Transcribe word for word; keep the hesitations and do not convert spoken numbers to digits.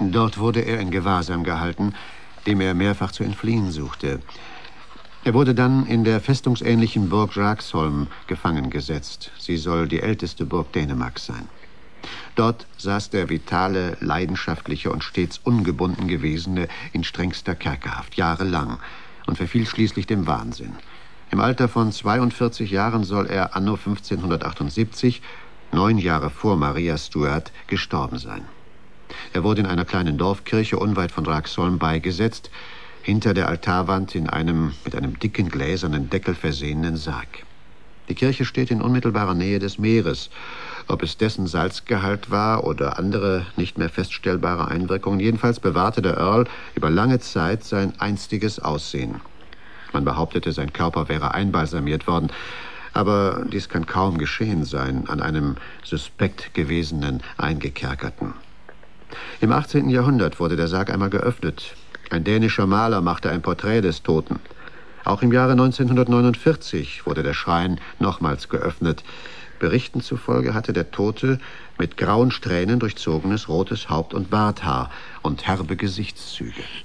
Dort wurde er in Gewahrsam gehalten, dem er mehrfach zu entfliehen suchte. Er wurde dann in der festungsähnlichen Burg Raxholm gefangen gesetzt. Sie soll die älteste Burg Dänemarks sein. Dort saß der vitale, leidenschaftliche und stets ungebunden gewesene in strengster Kerkerhaft, jahrelang, und verfiel schließlich dem Wahnsinn. Im Alter von zweiundvierzig Jahren soll er anno fünfzehnhundertachtundsiebzig, neun Jahre vor Maria Stuart, gestorben sein. Er wurde in einer kleinen Dorfkirche unweit von Raxholm beigesetzt, hinter der Altarwand in einem mit einem dicken gläsernen Deckel versehenen Sarg. Die Kirche steht in unmittelbarer Nähe des Meeres. Ob es dessen Salzgehalt war oder andere nicht mehr feststellbare Einwirkungen, jedenfalls bewahrte der Earl über lange Zeit sein einstiges Aussehen. Man behauptete, sein Körper wäre einbalsamiert worden, aber dies kann kaum geschehen sein an einem suspekt gewesenen Eingekerkerten. Im achtzehnten Jahrhundert wurde der Sarg einmal geöffnet. Ein dänischer Maler machte ein Porträt des Toten. Auch im Jahre neunzehnhundertneunundvierzig wurde der Schrein nochmals geöffnet. Berichten zufolge hatte der Tote mit grauen Strähnen durchzogenes rotes Haupt- und Barthaar und herbe Gesichtszüge.